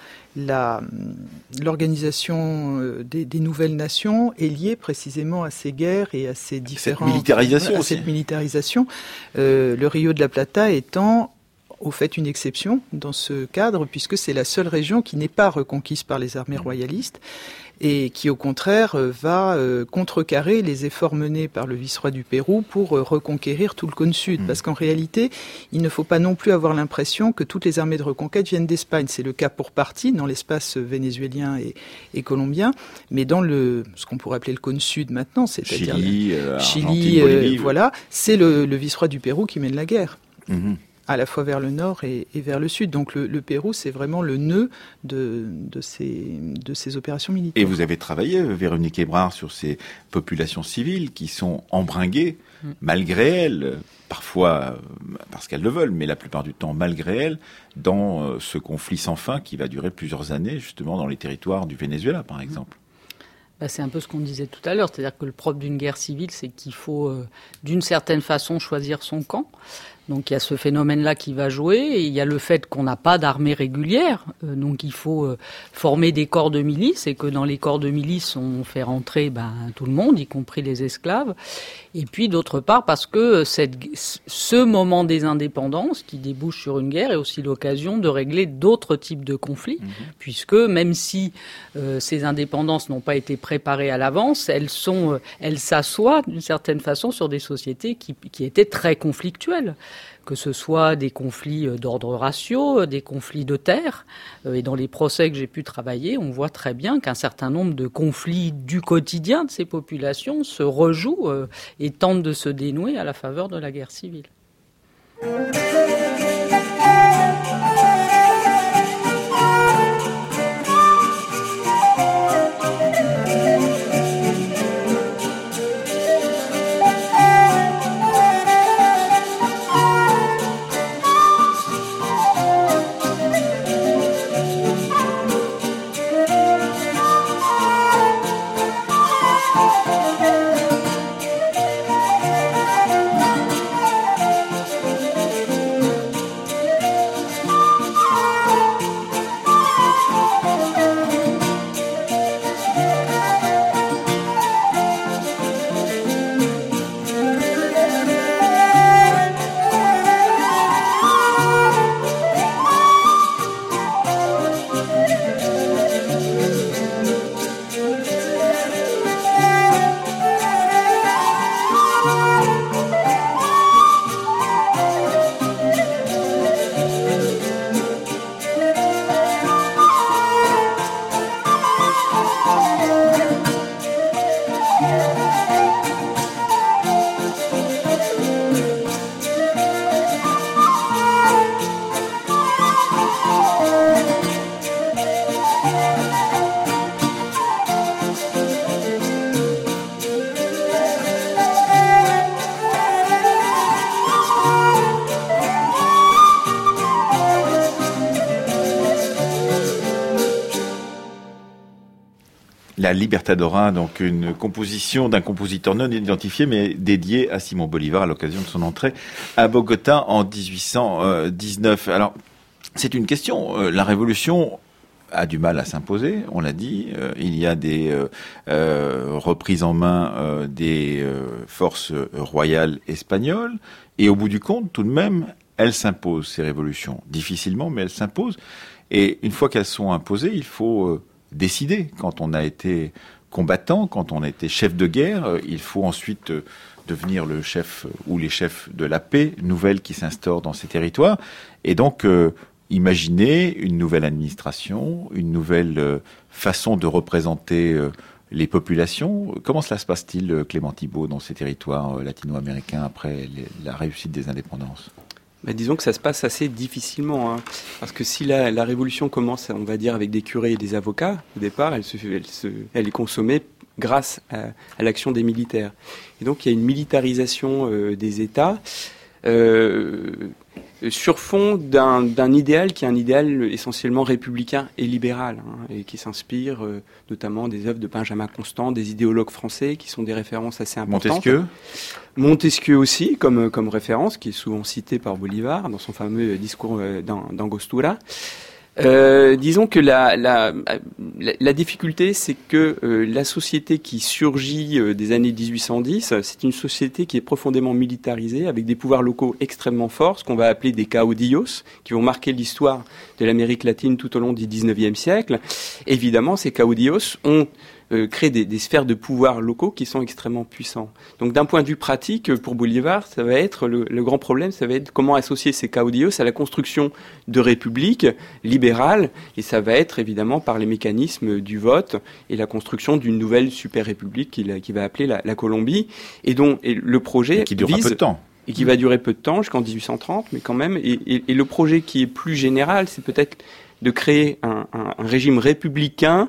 l'organisation des nouvelles nations est lié précisément à ces guerres et à ces différents... Cette militarisation aussi. Cette militarisation. Le Rio de la Plata étant au fait une exception dans ce cadre, puisque c'est la seule région qui n'est pas reconquise par les armées royalistes et qui, au contraire, va contrecarrer les efforts menés par le vice-roi du Pérou pour reconquérir tout le cône sud. Parce qu'en réalité, il ne faut pas non plus avoir l'impression que toutes les armées de reconquête viennent d'Espagne. C'est le cas pour partie dans l'espace vénézuélien et colombien, mais dans ce qu'on pourrait appeler le cône sud maintenant, c'est-à-dire Chili, Bolivie, voilà, c'est le vice-roi du Pérou qui mène la guerre. Mm-hmm. À la fois vers le nord et vers le sud. Donc le Pérou, c'est vraiment le nœud de ces opérations militaires. Et vous avez travaillé, Véronique Hébrard, sur ces populations civiles qui sont embringuées, malgré elles, parfois parce qu'elles le veulent, mais la plupart du temps malgré elles, dans ce conflit sans fin qui va durer plusieurs années, justement dans les territoires du Venezuela, par exemple. C'est un peu ce qu'on disait tout à l'heure, c'est-à-dire que le propre d'une guerre civile, c'est qu'il faut, d'une certaine façon, choisir son camp. Donc il y a ce phénomène-là qui va jouer, et il y a le fait qu'on n'a pas d'armée régulière, donc il faut former des corps de milice, et que dans les corps de milice, on fait rentrer tout le monde, y compris les esclaves. Et puis d'autre part, parce que ce moment des indépendances, qui débouche sur une guerre, est aussi l'occasion de régler d'autres types de conflits, puisque même si ces indépendances n'ont pas été préparées à l'avance, elles s'assoient d'une certaine façon sur des sociétés qui étaient très conflictuelles. Que ce soit des conflits d'ordre raciaux, des conflits de terre. Et dans les procès que j'ai pu travailler, on voit très bien qu'un certain nombre de conflits du quotidien de ces populations se rejouent et tentent de se dénouer à la faveur de la guerre civile. La Libertadora, donc une composition d'un compositeur non identifié, mais dédié à Simon Bolivar à l'occasion de son entrée à Bogota en 1819. Alors, c'est une question. La Révolution a du mal à s'imposer, on l'a dit. Il y a des reprises en main des forces royales espagnoles. Et au bout du compte, tout de même, elles s'imposent, ces révolutions. Difficilement, mais elles s'imposent. Et une fois qu'elles sont imposées, il faut décider. Quand on a été combattant, quand on a été chef de guerre, il faut ensuite devenir le chef ou les chefs de la paix nouvelle qui s'instaure dans ces territoires. Et donc, imaginer une nouvelle administration, une nouvelle façon de représenter les populations. Comment cela se passe-t-il, Clément Thibault, dans ces territoires latino-américains après la réussite des indépendances ? Disons que ça se passe assez difficilement, parce que si la révolution commence, on va dire, avec des curés et des avocats, au départ, elle est consommée grâce à l'action des militaires. Et donc il y a une militarisation des États sur fond d'un idéal qui est un idéal essentiellement républicain et libéral, et qui s'inspire notamment des œuvres de Benjamin Constant, des idéologues français qui sont des références assez importantes. Montesquieu aussi, comme référence, qui est souvent cité par Bolivar dans son fameux discours d'Angostura. Disons que la difficulté, c'est que la société qui surgit des années 1810, c'est une société qui est profondément militarisée, avec des pouvoirs locaux extrêmement forts, ce qu'on va appeler des caudillos, qui vont marquer l'histoire de l'Amérique latine tout au long du 19e siècle. Évidemment, ces caudillos ont créé des sphères de pouvoir locaux qui sont extrêmement puissants. Donc d'un point de vue pratique, pour Bolivar, ça va être le grand problème, ça va être comment associer ces caudillos à la construction de républiques libérales, et ça va être évidemment par les mécanismes du vote et la construction d'une nouvelle super-république qu'il va appeler la Colombie, et dont le projet qui durera peu de temps. Et qui va durer peu de temps, jusqu'en 1830, mais quand même, et le projet qui est plus général, c'est peut-être de créer un régime républicain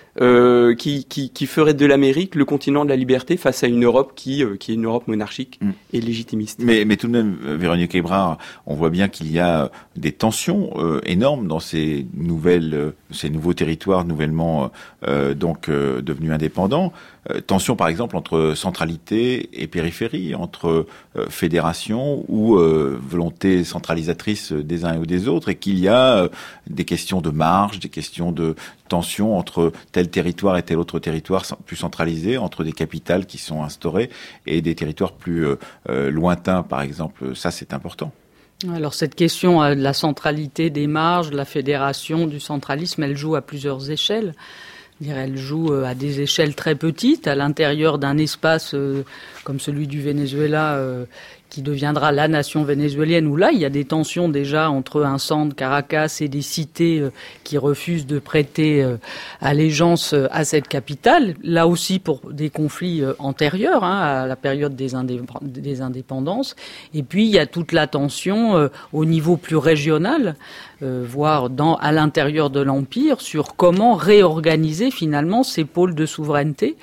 qui ferait de l'Amérique le continent de la liberté face à une Europe qui est une Europe monarchique et légitimiste. Mais tout de même, Véronique Hébrard, on voit bien qu'il y a des tensions énormes dans ces nouveaux territoires nouvellement devenus indépendants. Tensions par exemple entre centralité et périphérie, entre fédération ou volonté centralisatrice des uns ou des autres, et qu'il y a des questions de marge, des questions de tension entre tel territoire et tel autre territoire plus centralisé, entre des capitales qui sont instaurées et des territoires plus lointains par exemple. Ça, c'est important. Alors cette question de la centralité des marges, de la fédération, du centralisme, elle joue à plusieurs échelles. Elle joue à des échelles très petites, à l'intérieur d'un espace comme celui du Venezuela, qui deviendra la nation vénézuélienne, où là, il y a des tensions déjà entre un centre, Caracas, et des cités qui refusent de prêter allégeance à cette capitale. Là aussi, pour des conflits antérieurs à la période des indépendances. Et puis, il y a toute la tension au niveau plus régional, voire à l'intérieur de l'Empire, sur comment réorganiser finalement ces pôles de souveraineté,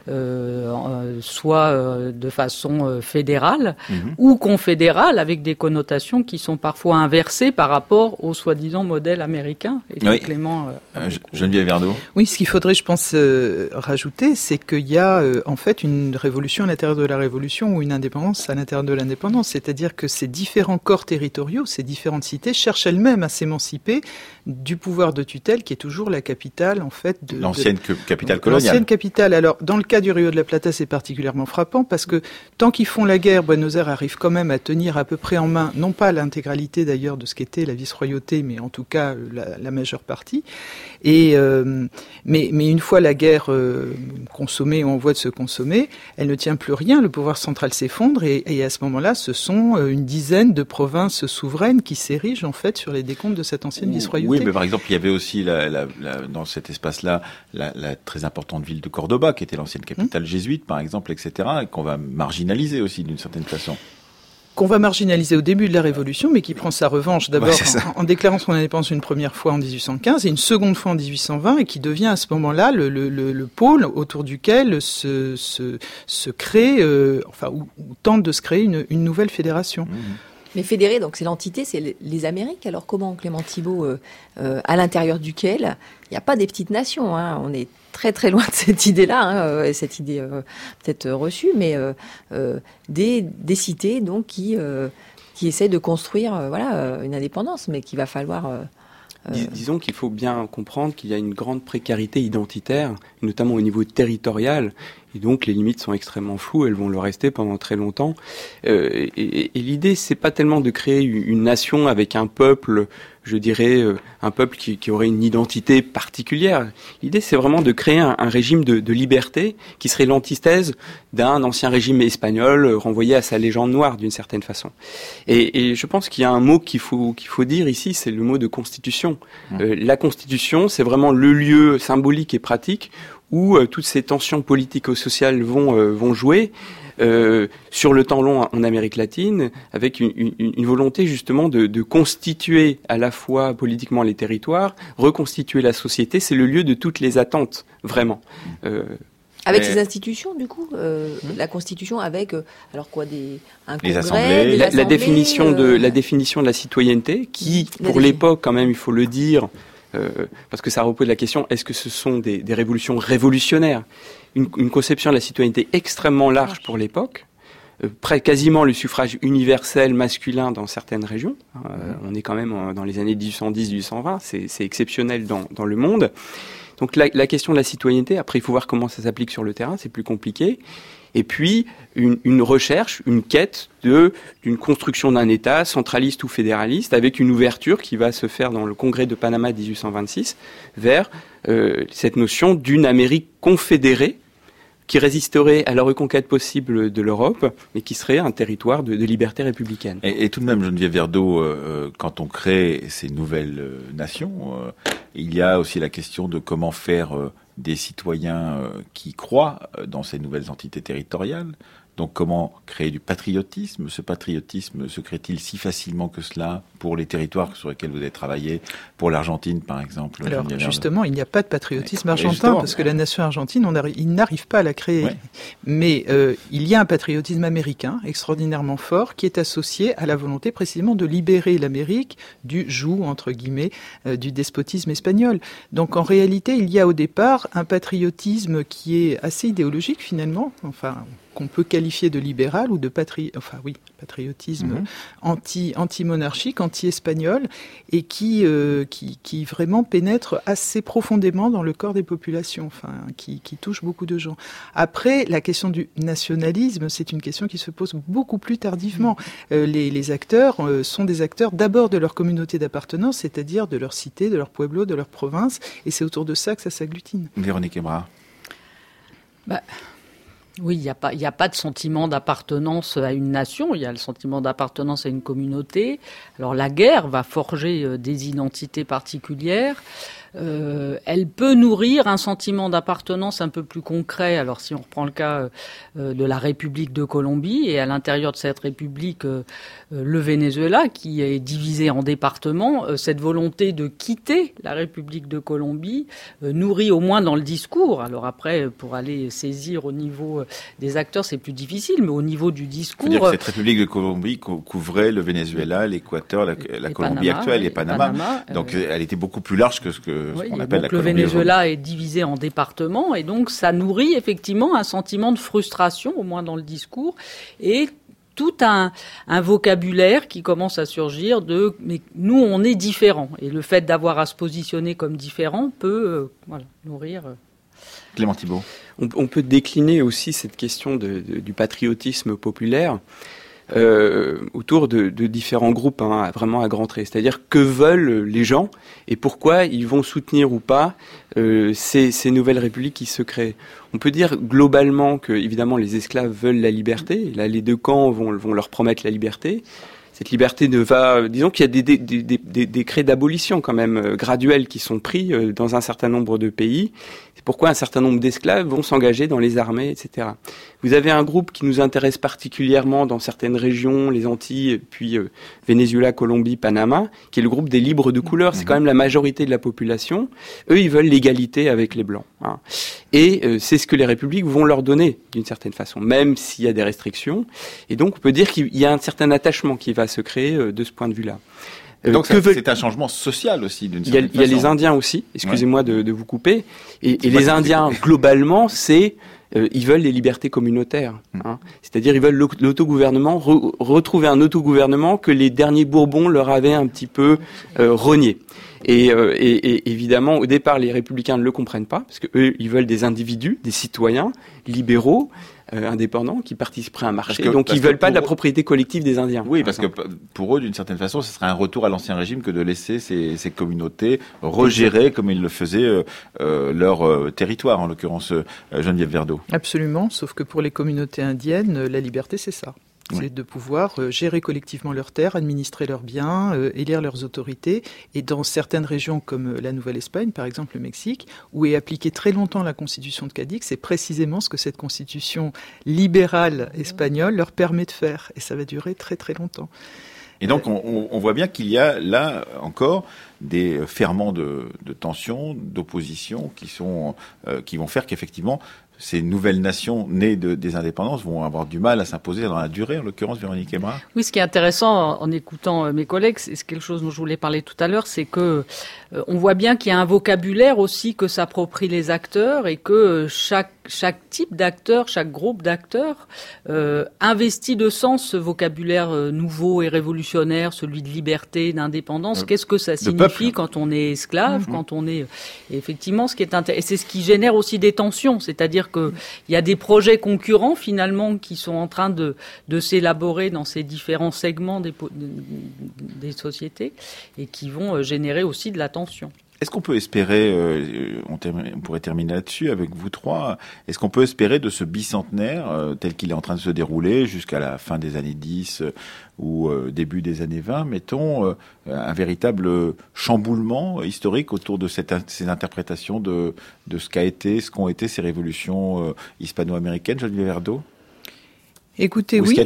soit de façon fédérale ou confédérale, avec des connotations qui sont parfois inversées par rapport au soi-disant modèle américain. Et oui. Clément, Geneviève Verdeau. Oui, ce qu'il faudrait, je pense, rajouter, c'est qu'il y a en fait une révolution à l'intérieur de la révolution ou une indépendance à l'intérieur de l'indépendance. C'est-à-dire que ces différents corps territoriaux, ces différentes cités cherchent elles-mêmes à s'émanciper du pouvoir de tutelle qui est toujours la capitale, en fait, de l'ancienne capitale coloniale. L'ancienne capitale. Alors, dans le cas du Rio de la Plata, c'est particulièrement frappant parce que tant qu'ils font la guerre, Buenos Aires arrive quand même à tenir à peu près en main, non pas l'intégralité d'ailleurs de ce qu'était la vice-royauté, mais en tout cas la majeure partie. Et mais une fois la guerre consommée ou en voie de se consommer, elle ne tient plus rien. Le pouvoir central s'effondre et à ce moment-là, ce sont une dizaine de provinces souveraines qui s'érigent en fait sur les décombres de cette ancienne vice-royauté. Oui, mais par exemple, il y avait aussi dans cet espace-là la très importante ville de Cordoba, qui était l'ancienne capitale jésuite, par exemple, etc., et qu'on va marginaliser aussi d'une certaine façon. Qu'on va marginaliser au début de la Révolution, mais qui prend sa revanche d'abord en déclarant son indépendance une première fois en 1815 et une seconde fois en 1820, et qui devient à ce moment-là le pôle autour duquel se crée, ou tente de se créer une nouvelle fédération. Mais fédéré, donc c'est l'entité, c'est les Amériques. Alors comment, Clément Thibault, à l'intérieur duquel il n'y a pas des petites nations, hein, on est très très loin de cette idée-là, cette idée peut-être reçue, mais des cités donc qui essaient de construire une indépendance, mais qu'il va falloir... Disons qu'il faut bien comprendre qu'il y a une grande précarité identitaire, notamment au niveau territorial, et donc les limites sont extrêmement floues, elles vont le rester pendant très longtemps. Et l'idée, c'est pas tellement de créer une nation avec un peuple, je dirais, un peuple qui aurait une identité particulière. L'idée, c'est vraiment de créer un régime de liberté qui serait l'antithèse d'un ancien régime espagnol renvoyé à sa légende noire, d'une certaine façon. Et je pense qu'il y a un mot qu'il faut dire ici, c'est le mot de constitution. La constitution, c'est vraiment le lieu symbolique et pratique où toutes ces tensions politico-sociales vont jouer sur le temps long en Amérique latine, avec une volonté justement de constituer à la fois politiquement les territoires, reconstituer la société. C'est le lieu de toutes les attentes, vraiment. Avec ces institutions, du coup, la Constitution avec, alors quoi, un congrès, assemblées, la définition de la citoyenneté, qui, pour l'époque, quand même, il faut le dire, parce que ça repose la question, est-ce que ce sont des révolutions révolutionnaires ? Une conception de la citoyenneté extrêmement large pour l'époque, quasiment le suffrage universel masculin dans certaines régions. On est quand même dans les années 1810-1820, c'est exceptionnel dans le monde. Donc la question de la citoyenneté, après il faut voir comment ça s'applique sur le terrain, c'est plus compliqué. Et puis une recherche, une quête d'une construction d'un État centraliste ou fédéraliste, avec une ouverture qui va se faire dans le Congrès de Panama de 1826 vers cette notion d'une Amérique confédérée qui résisterait à la reconquête possible de l'Europe, mais qui serait un territoire de liberté républicaine. Et tout de même, Geneviève Verdeau, quand on crée ces nouvelles nations, il y a aussi la question de comment faire des citoyens qui croient dans ces nouvelles entités territoriales. Donc comment créer du patriotisme ? Ce patriotisme se crée-t-il si facilement que cela pour les territoires sur lesquels vous avez travaillé, pour l'Argentine par exemple ? Alors justement, il n'y a pas de patriotisme argentin parce que la nation argentine, ils n'arrivent pas à la créer. Ouais. Mais il y a un patriotisme américain extraordinairement fort qui est associé à la volonté précisément de libérer l'Amérique du joug, entre guillemets, du despotisme espagnol. Donc en réalité, il y a au départ un patriotisme qui est assez idéologique finalement, qu'on peut qualifier de libéral ou de patriotisme anti-monarchique, anti-espagnol, et qui vraiment pénètre assez profondément dans le corps des populations, qui touche beaucoup de gens. Après, la question du nationalisme, c'est une question qui se pose beaucoup plus tardivement. Les acteurs sont des acteurs d'abord de leur communauté d'appartenance, c'est-à-dire de leur cité, de leur pueblo, de leur province, et c'est autour de ça que ça s'agglutine. Véronique Ebra. Oui, il n'y a pas de sentiment d'appartenance à une nation, il y a le sentiment d'appartenance à une communauté. Alors la guerre va forger des identités particulières. Elle peut nourrir un sentiment d'appartenance un peu plus concret. Alors si on reprend le cas de la République de Colombie, et à l'intérieur de cette République, le Venezuela, qui est divisé en départements, cette volonté de quitter la République de Colombie nourrit au moins dans le discours. Alors après, pour aller saisir au niveau des acteurs, c'est plus difficile, mais au niveau du discours... Il faut dire que cette République de Colombie couvrait le Venezuela, l'Équateur, la Colombie actuelle et Panama. Donc elle était beaucoup plus large que ce qu'on appelle la Colombie. Le Venezuela est divisé en départements, et donc ça nourrit effectivement un sentiment de frustration, au moins dans le discours, et tout un vocabulaire qui commence à surgir mais nous on est différents, et le fait d'avoir à se positionner comme différent peut nourrir. Clément Thibault. On peut décliner aussi cette question du patriotisme populaire autour de différents groupes, vraiment à grands traits. C'est-à-dire que veulent les gens et pourquoi ils vont soutenir ou pas ces nouvelles républiques qui se créent. On peut dire globalement que, évidemment, les esclaves veulent la liberté. Là, les deux camps vont leur promettre la liberté. Cette liberté disons qu'il y a des décrets d'abolition quand même graduels qui sont pris dans un certain nombre de pays. C'est pourquoi un certain nombre d'esclaves vont s'engager dans les armées, etc. Vous avez un groupe qui nous intéresse particulièrement dans certaines régions, les Antilles, puis Venezuela, Colombie, Panama, qui est le groupe des libres de couleur. C'est quand même la majorité de la population. Eux, ils veulent l'égalité avec les Blancs. Et c'est ce que les républiques vont leur donner, d'une certaine façon, même s'il y a des restrictions. Et donc, on peut dire qu'il y a un certain attachement qui va se créer de ce point de vue-là. Donc c'est un changement social aussi d'une certaine façon. Il y a les Indiens aussi, excusez-moi de vous couper, et les Indiens globalement ils veulent les libertés communautaires, hein. C'est-à-dire ils veulent l'autogouvernement, retrouver un autogouvernement que les derniers Bourbons leur avaient un petit peu renié. Et évidemment, au départ, les républicains ne le comprennent pas, parce que eux, ils veulent des individus, des citoyens libéraux, indépendants, qui participeraient à un marché. Donc ils veulent pas de la propriété collective des Indiens. Oui, parce que pour eux, d'une certaine façon, ce serait un retour à l'ancien régime que de laisser ces communautés regérer comme ils le faisaient leur territoire, en l'occurrence Geneviève Verdeau. Absolument, sauf que pour les communautés indiennes, la liberté, c'est ça. C'est de pouvoir gérer collectivement leurs terres, administrer leurs biens, élire leurs autorités. Et dans certaines régions comme la Nouvelle-Espagne, par exemple le Mexique, où est appliquée très longtemps la constitution de Cadix, c'est précisément ce que cette constitution libérale espagnole leur permet de faire. Et ça va durer très très longtemps. Et donc on voit bien qu'il y a là encore des ferments de tension, d'opposition qui vont faire qu'effectivement ces nouvelles nations nées des indépendances vont avoir du mal à s'imposer dans la durée, en l'occurrence Véronique Emra. Oui, ce qui est intéressant en écoutant mes collègues, c'est quelque chose dont je voulais parler tout à l'heure, c'est que on voit bien qu'il y a un vocabulaire aussi que s'approprient les acteurs et que chaque type d'acteur, chaque groupe d'acteurs investit de sens ce vocabulaire nouveau et révolutionnaire, celui de liberté, d'indépendance. Qu'est-ce que ça signifie quand on est esclave, quand on est effectivement ce qui est et c'est ce qui génère aussi des tensions, c'est-à-dire que il y a des projets concurrents finalement qui sont en train de s'élaborer dans ces différents segments des sociétés et qui vont générer aussi de la tension. Est-ce qu'on peut espérer, on pourrait terminer là-dessus avec vous trois, est-ce qu'on peut espérer de ce bicentenaire tel qu'il est en train de se dérouler jusqu'à la fin des années 10 ou début des années 20, mettons, un véritable chamboulement historique autour de ces interprétations de ce qu'ont été ces révolutions hispano-américaines, Geneviève Verdeau? Écoutez, oui,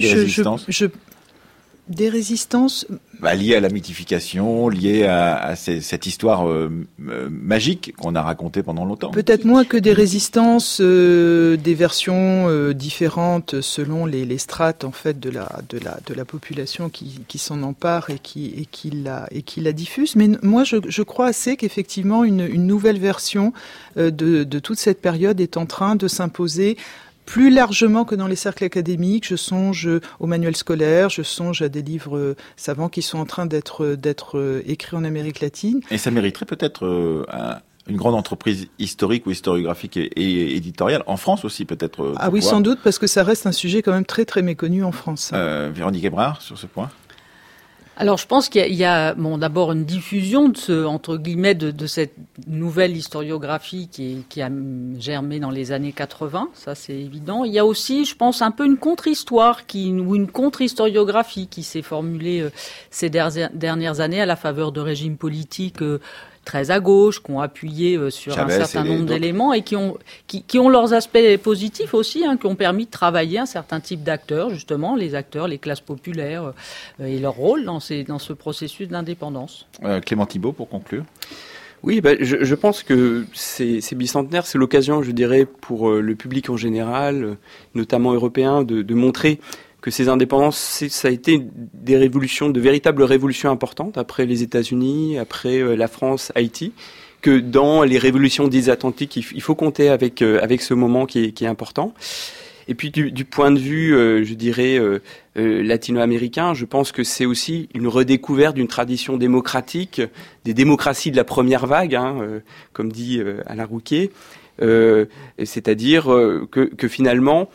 des résistances liées à la mythification, liées à cette histoire magique qu'on a racontée pendant longtemps. Peut-être moins que des résistances, des versions différentes selon les strates en fait de la population qui s'en empare et qui la diffuse. Mais moi, je crois assez qu'effectivement une nouvelle version de toute cette période est en train de s'imposer. Plus largement que dans les cercles académiques, je songe aux manuels scolaires, je songe à des livres savants qui sont en train d'être écrits en Amérique latine. Et ça mériterait peut-être une grande entreprise historique ou historiographique et éditoriale, en France aussi peut-être. Ah oui, sans doute, parce que ça reste un sujet quand même très très méconnu en France. Véronique Ebrard, sur ce point. Alors, je pense qu'il y a d'abord une diffusion entre guillemets, de cette nouvelle historiographie qui a germé dans les années 80. Ça, c'est évident. Il y a aussi, je pense, un peu une contre-histoire ou une contre-historiographie qui s'est formulée ces dernières années à la faveur de régimes politiques très à gauche, qui ont appuyé sur Chavez, un certain nombre d'éléments et qui ont leurs aspects positifs aussi, qui ont permis de travailler un certain type d'acteurs, justement, les acteurs, les classes populaires et leur rôle dans ce processus d'indépendance. Clément Thibault, pour conclure. Oui, je pense que ces bicentenaires, c'est l'occasion, je dirais, pour le public en général, notamment européen, de montrer que ces indépendances, ça a été des révolutions, de véritables révolutions importantes après les États-Unis, après la France, Haïti, que dans les révolutions dites atlantiques, il faut compter avec ce moment qui est important. Et puis du point de vue, je dirais, latino-américain, je pense que c'est aussi une redécouverte d'une tradition démocratique, des démocraties de la première vague, comme dit Alain Rouquier, c'est-à-dire que finalement,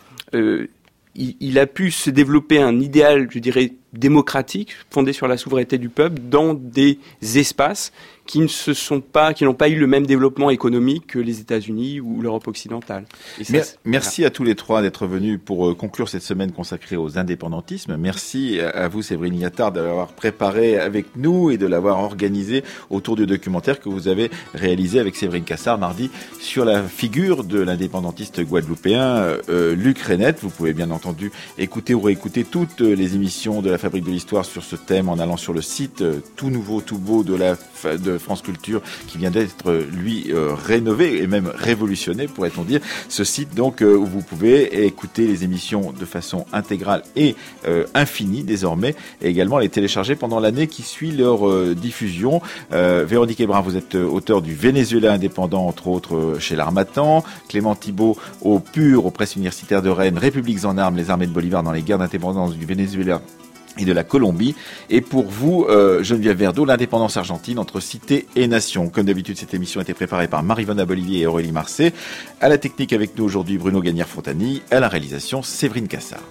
il a pu se développer un idéal, je dirais, démocratique, fondé sur la souveraineté du peuple, dans des espaces qui n'ont pas eu le même développement économique que les États-Unis ou l'Europe occidentale. Merci à tous les trois d'être venus pour conclure cette semaine consacrée aux indépendantismes. Merci à vous, Séverine Liattard, de l'avoir préparé avec nous et de l'avoir organisé autour du documentaire que vous avez réalisé avec Séverine Cassard mardi sur la figure de l'indépendantiste guadeloupéen Luc Reynette. Vous pouvez bien entendu écouter ou réécouter toutes les émissions de la Fabrique de l'Histoire sur ce thème en allant sur le site tout nouveau, tout beau de France Culture qui vient d'être, lui, rénové et même révolutionné, pourrait-on dire. Ce site, donc, où vous pouvez écouter les émissions de façon intégrale et infinie, désormais, et également les télécharger pendant l'année qui suit leur diffusion. Véronique Hébrard, vous êtes auteur du Venezuela indépendant, entre autres, chez l'Harmattan. Clément Thibault, au PUR, aux presses universitaires de Rennes, Républiques en armes, les armées de Bolivar dans les guerres d'indépendance du Venezuela et de la Colombie. Et pour vous, Geneviève Verdeau, l'indépendance argentine entre cité et nation. Comme d'habitude, cette émission a été préparée par Marie-Vonne Bolivier et Aurélie Marcet. À la technique avec nous aujourd'hui, Bruno Gagnère-Fontani. À la réalisation, Séverine Cassard.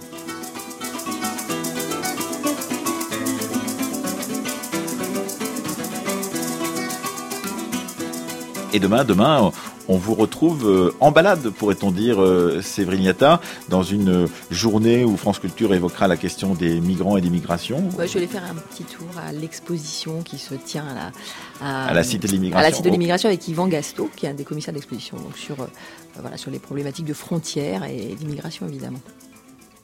Et demain, on vous retrouve en balade, pourrait-on dire, Séverine Yatta, dans une journée où France Culture évoquera la question des migrants et des migrations. Je vais aller faire un petit tour à l'exposition qui se tient à la Cité de l'Immigration. À la Cité de l'Immigration avec Yvan Gastaud, qui est un des commissaires d'exposition, donc sur les problématiques de frontières et d'immigration, évidemment.